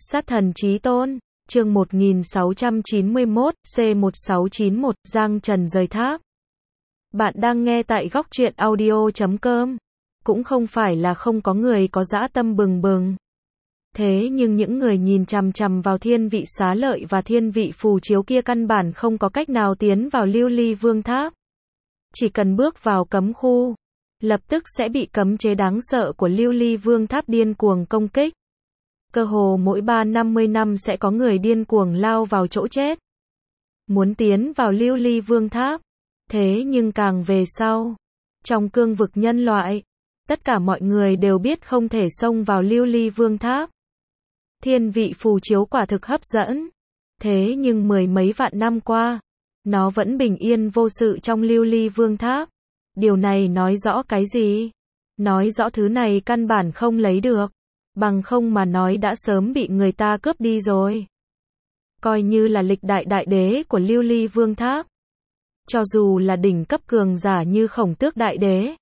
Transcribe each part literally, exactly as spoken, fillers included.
Sát thần chí tôn, chương một nghìn sáu trăm chín mươi mốt, C một sáu chín một, Giang Trần rời tháp. Bạn đang nghe tại góc truyện audio chấm com. Cũng không phải là không có người có dã tâm bừng bừng. Thế nhưng những người nhìn chằm chằm vào thiên vị xá lợi và thiên vị phù chiếu kia căn bản không có cách nào tiến vào lưu ly vương tháp. Chỉ cần bước vào cấm khu, lập tức sẽ bị cấm chế đáng sợ của lưu ly vương tháp điên cuồng công kích. Cơ hồ mỗi ba năm mươi năm sẽ có người điên cuồng lao vào chỗ chết. Muốn tiến vào lưu ly vương tháp. Thế nhưng càng về sau, trong cương vực nhân loại, tất cả mọi người đều biết không thể xông vào lưu ly vương tháp. Thiên vị phù chiếu quả thực hấp dẫn. Thế nhưng mười mấy vạn năm qua, nó vẫn bình yên vô sự trong lưu ly vương tháp. Điều này nói rõ cái gì? Nói rõ thứ này căn bản không lấy được. Bằng không mà nói đã sớm bị người ta cướp đi rồi. Coi như là lịch đại đại đế của lưu ly vương tháp. Cho dù là đỉnh cấp cường giả như Khổng Tước đại đế.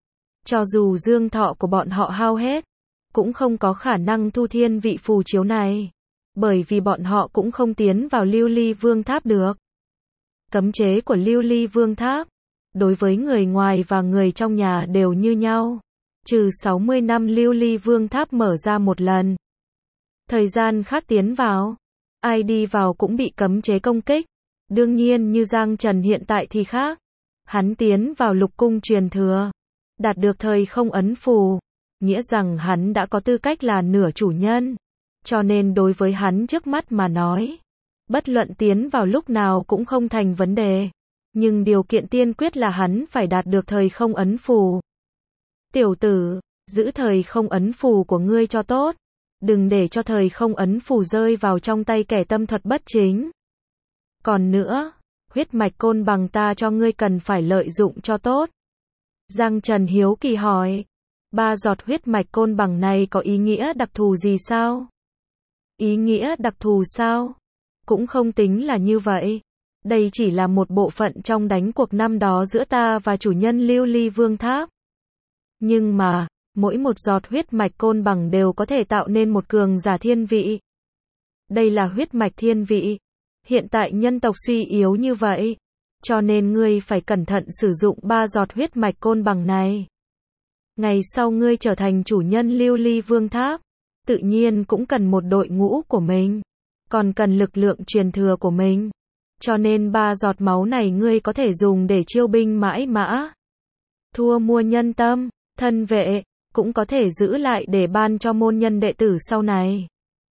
Cho dù dương thọ của bọn họ hao hết. Cũng không có khả năng thu thiên vị phù chiếu này. Bởi vì bọn họ cũng không tiến vào lưu ly vương tháp được. Cấm chế của lưu ly vương tháp, đối với người ngoài và người trong nhà đều như nhau. Trừ sáu mươi năm lưu ly vương tháp mở ra một lần. Thời gian khác tiến vào, ai đi vào cũng bị cấm chế công kích. Đương nhiên như Giang Trần hiện tại thì khác. Hắn tiến vào lục cung truyền thừa, đạt được thời không ấn phù, nghĩa rằng hắn đã có tư cách là nửa chủ nhân. Cho nên đối với hắn trước mắt mà nói, bất luận tiến vào lúc nào cũng không thành vấn đề. Nhưng điều kiện tiên quyết là hắn phải đạt được thời không ấn phù. Tiểu tử, giữ thời không ấn phù của ngươi cho tốt. Đừng để cho thời không ấn phù rơi vào trong tay kẻ tâm thuật bất chính. Còn nữa, huyết mạch côn bằng ta cho ngươi cần phải lợi dụng cho tốt. Giang Trần hiếu kỳ hỏi. Ba giọt huyết mạch côn bằng này có ý nghĩa đặc thù gì sao? Ý nghĩa đặc thù sao? Cũng không tính là như vậy. Đây chỉ là một bộ phận trong đánh cuộc năm đó giữa ta và chủ nhân lưu ly vương tháp. Nhưng mà, mỗi một giọt huyết mạch côn bằng đều có thể tạo nên một cường giả thiên vị. Đây là huyết mạch thiên vị. Hiện tại nhân tộc suy yếu như vậy. Cho nên ngươi phải cẩn thận sử dụng ba giọt huyết mạch côn bằng này. Ngày sau ngươi trở thành chủ nhân lưu ly vương tháp. Tự nhiên cũng cần một đội ngũ của mình. Còn cần lực lượng truyền thừa của mình. Cho nên ba giọt máu này ngươi có thể dùng để chiêu binh mãi mã. Thua mua nhân tâm, thân vệ, cũng có thể giữ lại để ban cho môn nhân đệ tử sau này.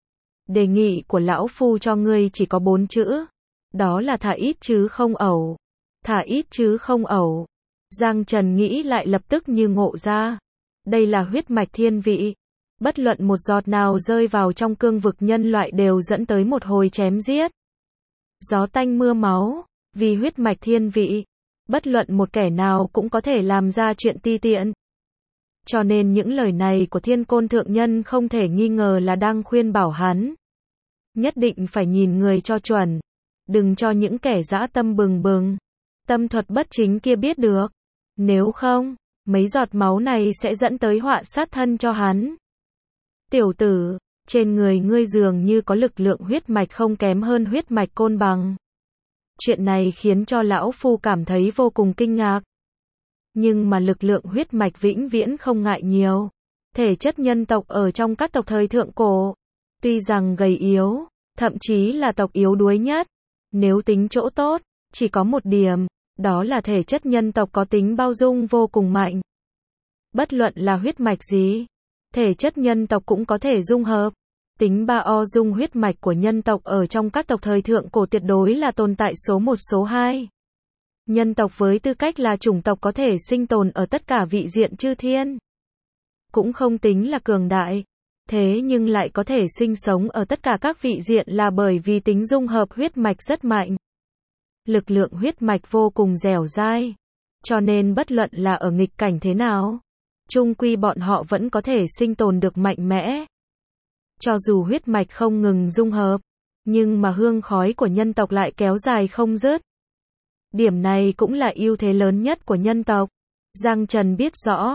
Đề nghị của lão phu cho ngươi chỉ có bốn chữ. Đó là thà ít chứ không ẩu. Thà ít chứ không ẩu. Giang Trần nghĩ lại lập tức như ngộ ra. Đây là huyết mạch thiên vị. Bất luận một giọt nào rơi vào trong cương vực nhân loại đều dẫn tới một hồi chém giết. Gió tanh mưa máu, vì huyết mạch thiên vị. Bất luận một kẻ nào cũng có thể làm ra chuyện ti tiện. Cho nên những lời này của Thiên Côn Thượng Nhân không thể nghi ngờ là đang khuyên bảo hắn. Nhất định phải nhìn người cho chuẩn. Đừng cho những kẻ dã tâm bừng bừng, tâm thuật bất chính kia biết được. Nếu không, mấy giọt máu này sẽ dẫn tới họa sát thân cho hắn. Tiểu tử, trên người ngươi dường như có lực lượng huyết mạch không kém hơn huyết mạch côn bằng. Chuyện này khiến cho lão phu cảm thấy vô cùng kinh ngạc. Nhưng mà lực lượng huyết mạch vĩnh viễn không ngại nhiều. Thể chất nhân tộc ở trong các tộc thời thượng cổ, tuy rằng gầy yếu, thậm chí là tộc yếu đuối nhất. Nếu tính chỗ tốt, chỉ có một điểm, đó là thể chất nhân tộc có tính bao dung vô cùng mạnh. Bất luận là huyết mạch gì, thể chất nhân tộc cũng có thể dung hợp. Tính ba o dung huyết mạch của nhân tộc ở trong các tộc thời thượng cổ tuyệt đối là tồn tại số một số hai. Nhân tộc với tư cách là chủng tộc có thể sinh tồn ở tất cả vị diện chư thiên. Cũng không tính là cường đại. Thế nhưng lại có thể sinh sống ở tất cả các vị diện là bởi vì tính dung hợp huyết mạch rất mạnh. Lực lượng huyết mạch vô cùng dẻo dai. Cho nên bất luận là ở nghịch cảnh thế nào, chung quy bọn họ vẫn có thể sinh tồn được mạnh mẽ. Cho dù huyết mạch không ngừng dung hợp, nhưng mà hương khói của nhân tộc lại kéo dài không dứt. Điểm này cũng là ưu thế lớn nhất của nhân tộc. Giang Trần biết rõ,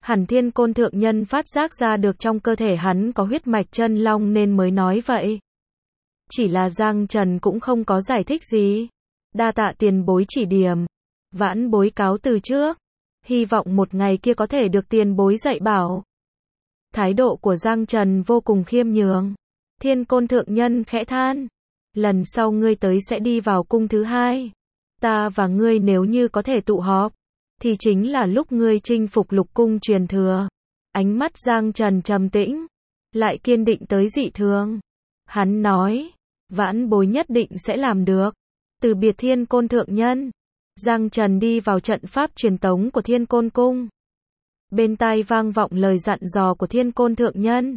Hẳn Thiên Côn Thượng Nhân phát giác ra được trong cơ thể hắn có huyết mạch chân long nên mới nói vậy. Chỉ là Giang Trần cũng không có giải thích gì. Đa tạ tiền bối chỉ điểm. Vãn bối cáo từ trước. Hy vọng một ngày kia có thể được tiền bối dạy bảo. Thái độ của Giang Trần vô cùng khiêm nhường. Thiên Côn Thượng Nhân khẽ than. Lần sau ngươi tới sẽ đi vào cung thứ hai. Ta và ngươi nếu như có thể tụ họp, thì chính là lúc ngươi chinh phục lục cung truyền thừa. Ánh mắt Giang Trần trầm tĩnh, lại kiên định tới dị thường. Hắn nói, vãn bối nhất định sẽ làm được. Từ biệt Thiên Côn Thượng Nhân, Giang Trần đi vào trận pháp truyền tống của Thiên Côn Cung. Bên tai vang vọng lời dặn dò của Thiên Côn Thượng Nhân.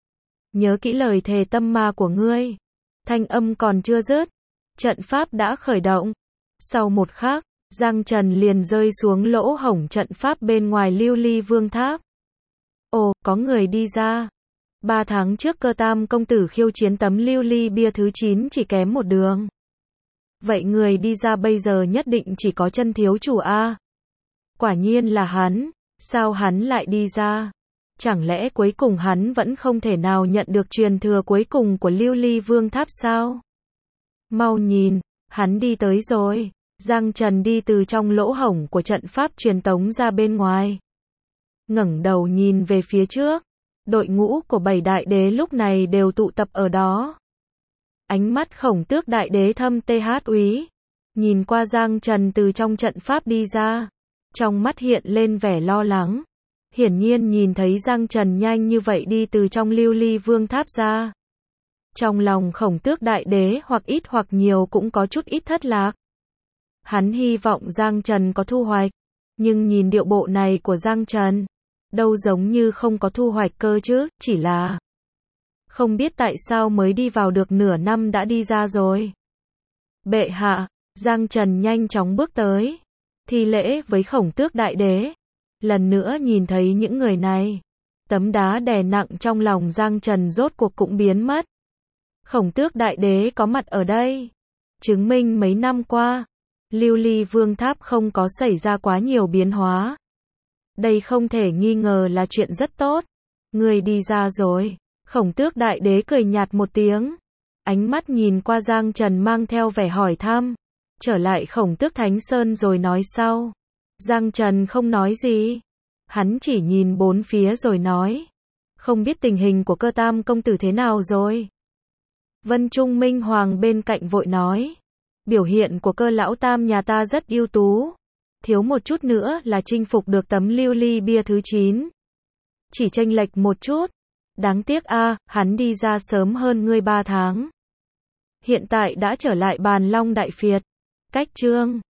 Nhớ kỹ lời thề tâm ma của ngươi. Thanh âm còn chưa dứt, trận pháp đã khởi động. Sau một khắc, Giang Trần liền rơi xuống lỗ hổng trận pháp bên ngoài Lưu Ly Vương Tháp. Ồ, có người đi ra. Ba tháng trước Cơ Tam công tử khiêu chiến tấm lưu ly bia thứ chín chỉ kém một đường. Vậy người đi ra bây giờ nhất định chỉ có chân thiếu chủ a. Quả nhiên là hắn, sao hắn lại đi ra? Chẳng lẽ cuối cùng hắn vẫn không thể nào nhận được truyền thừa cuối cùng của Lưu Ly Vương Tháp sao? Mau nhìn, hắn đi tới rồi. Giang Trần đi từ trong lỗ hổng của trận pháp truyền tống ra bên ngoài. Ngẩng đầu nhìn về phía trước. Đội ngũ của bảy đại đế lúc này đều tụ tập ở đó. Ánh mắt Khổng Tước đại đế thâm tê hát úy. Nhìn qua Giang Trần từ trong trận pháp đi ra. Trong mắt hiện lên vẻ lo lắng. Hiển nhiên nhìn thấy Giang Trần nhanh như vậy đi từ trong Lưu Ly Vương Tháp ra. Trong lòng Khổng Tước đại đế hoặc ít hoặc nhiều cũng có chút ít thất lạc. Hắn hy vọng Giang Trần có thu hoạch. Nhưng nhìn điệu bộ này của Giang Trần, đâu giống như không có thu hoạch cơ chứ, chỉ là không biết tại sao mới đi vào được nửa năm đã đi ra rồi. Bệ hạ, Giang Trần nhanh chóng bước tới, thi lễ với Khổng Tước đại đế. Lần nữa nhìn thấy những người này, tấm đá đè nặng trong lòng Giang Trần rốt cuộc cũng biến mất. Khổng Tước đại đế có mặt ở đây, chứng minh mấy năm qua, Lưu Ly Vương Tháp không có xảy ra quá nhiều biến hóa. Đây không thể nghi ngờ là chuyện rất tốt. Người đi ra rồi. Khổng Tước đại đế cười nhạt một tiếng. Ánh mắt nhìn qua Giang Trần mang theo vẻ hỏi thăm. Trở lại Khổng Tước Thánh Sơn rồi nói sau. Giang Trần không nói gì. Hắn chỉ nhìn bốn phía rồi nói. Không biết tình hình của Cơ Tam công tử thế nào rồi. Vân Trung Minh Hoàng bên cạnh vội nói. Biểu hiện của Cơ lão tam nhà ta rất ưu tú. Thiếu một chút nữa là chinh phục được tấm lưu ly bia thứ chín. Chỉ chênh lệch một chút. Đáng tiếc a, hắn đi ra sớm hơn ngươi ba tháng. Hiện tại đã trở lại Bàn Long Đại Phiệt. Cách chương